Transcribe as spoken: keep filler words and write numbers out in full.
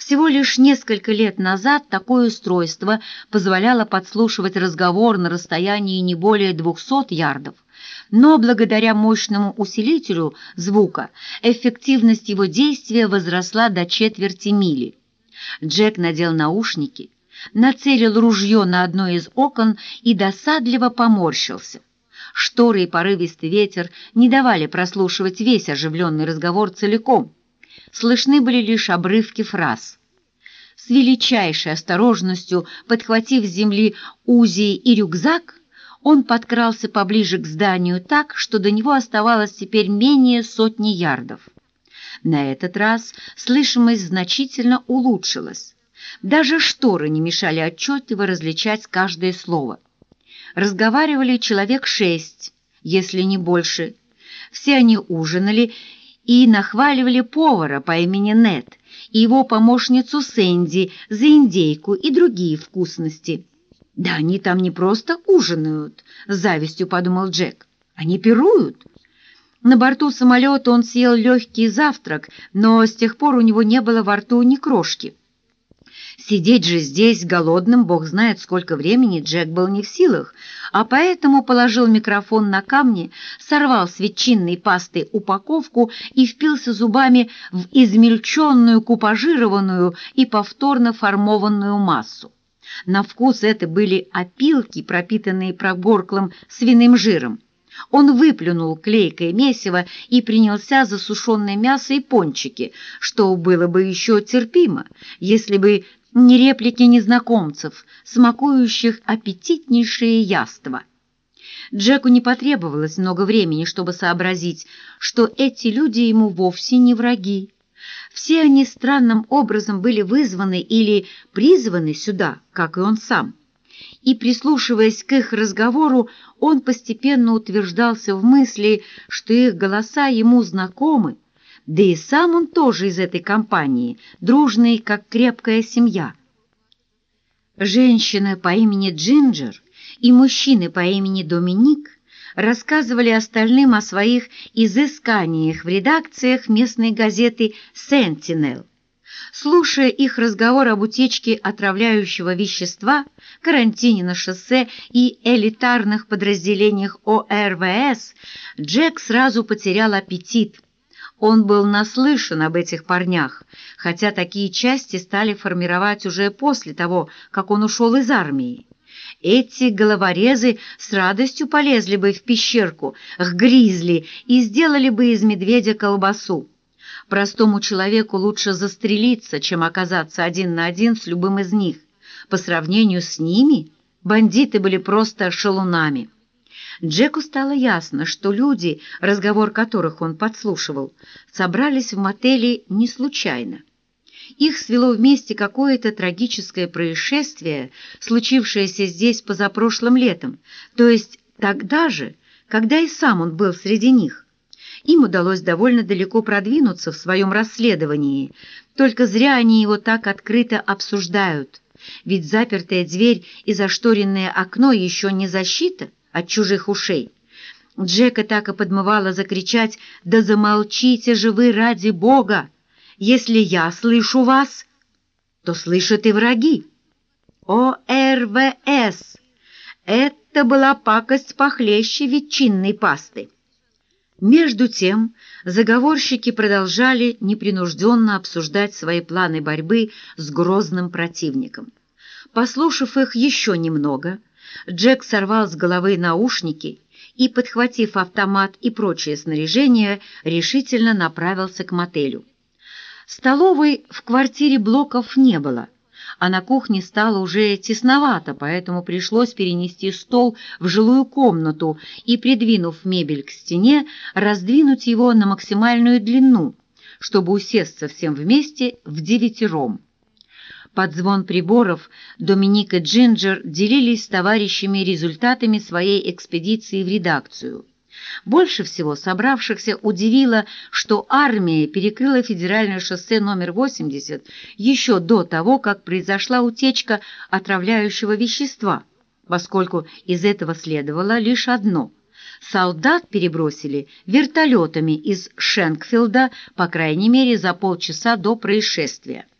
Всего лишь несколько лет назад такое устройство позволяло подслушивать разговор на расстоянии не более двухсот ярдов, но благодаря мощному усилителю звука эффективность его действия возросла до четверти мили. Джек надел наушники, нацелил ружье на одно из окон и досадливо поморщился. Шторы и порывистый ветер не давали прослушивать весь оживленный разговор целиком. Слышны были лишь обрывки фраз. С величайшей осторожностью, подхватив с земли Узи и рюкзак, он подкрался поближе к зданию так, что до него оставалось теперь менее сотни ярдов. На этот раз слышимость значительно улучшилась. Даже шторы не мешали отчетливо различать каждое слово. Разговаривали человек шесть, если не больше. Все они ужинали и нахваливали повара по имени Нед и его помощницу Сэнди за индейку и другие вкусности. «Да они там не просто ужинают», — с завистью подумал Джек. «Они пируют». На борту самолета он съел легкий завтрак, но с тех пор у него не было во рту ни крошки. Сидеть же здесь голодным, бог знает сколько времени, Джек был не в силах, а поэтому положил микрофон на камни, сорвал с ветчинной пасты упаковку и впился зубами в измельченную, купажированную и повторно формованную массу. На вкус это были опилки, пропитанные прогорклым свиным жиром. Он выплюнул клейкое месиво и принялся за сушеное мясо и пончики, что было бы еще терпимо, если бы не реплики незнакомцев, смакующих аппетитнейшие яства. Джеку не потребовалось много времени, чтобы сообразить, что эти люди ему вовсе не враги. Все они странным образом были вызваны или призваны сюда, как и он сам. И, прислушиваясь к их разговору, он постепенно утверждался в мысли, что их голоса ему знакомы, да и сам он тоже из этой компании, дружный, как крепкая семья. Женщина по имени Джинджер и мужчины по имени Доминик рассказывали остальным о своих изысканиях в редакциях местной газеты «Сентинел». Слушая их разговор об утечке отравляющего вещества, карантине на шоссе и элитарных подразделениях О Р В С, Джек сразу потерял аппетит. Он был наслышан об этих парнях, хотя такие части стали формировать уже после того, как он ушел из армии. Эти головорезы с радостью полезли бы в пещерку к гризли и сделали бы из медведя колбасу. Простому человеку лучше застрелиться, чем оказаться один на один с любым из них. По сравнению с ними бандиты были просто шалунами. Джеку стало ясно, что люди, разговор которых он подслушивал, собрались в мотеле не случайно. Их свело вместе какое-то трагическое происшествие, случившееся здесь позапрошлым летом, то есть тогда же, когда и сам он был среди них. Им удалось довольно далеко продвинуться в своем расследовании, только зря они его так открыто обсуждают, ведь запертая дверь и зашторенное окно еще не защита от чужих ушей. Джека так и подмывало закричать: «Да замолчите же вы ради Бога! Если я слышу вас, то слышат и враги!» О Р В С! Это была пакость похлеще ветчинной пасты. Между тем заговорщики продолжали непринужденно обсуждать свои планы борьбы с грозным противником. Послушав их еще немного, Джек сорвал с головы наушники и, подхватив автомат и прочее снаряжение, решительно направился к мотелю. Столовой в квартире Блоков не было, а на кухне стало уже тесновато, поэтому пришлось перенести стол в жилую комнату и, придвинув мебель к стене, раздвинуть его на максимальную длину, чтобы усесться всем вместе вдевятером. Под звон приборов Доминик и Джинджер делились с товарищами результатами своей экспедиции в редакцию. Больше всего собравшихся удивило, что армия перекрыла федеральное шоссе номер восемьдесят еще до того, как произошла утечка отравляющего вещества, поскольку из этого следовало лишь одно – солдат перебросили вертолетами из Шенкфилда, по крайней мере, за полчаса до происшествия.